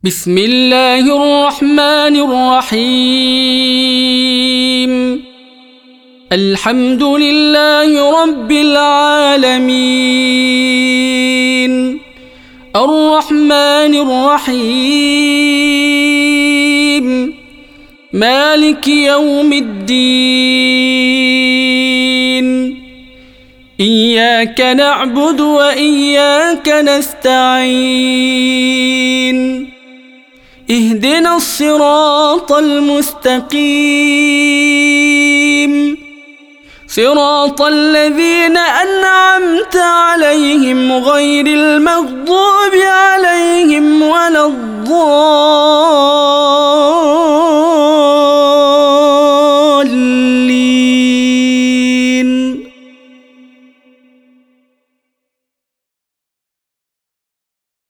بسم الله الرحمن الرحيم. الحمد لله رب العالمين، الرحمن الرحيم، مالك يوم الدين، إياك نعبد وإياك نستعين، اهدنا الصراط المستقيم، صراط الذين أنعمت عليهم غير المغضوب عليهم ولا الضالين.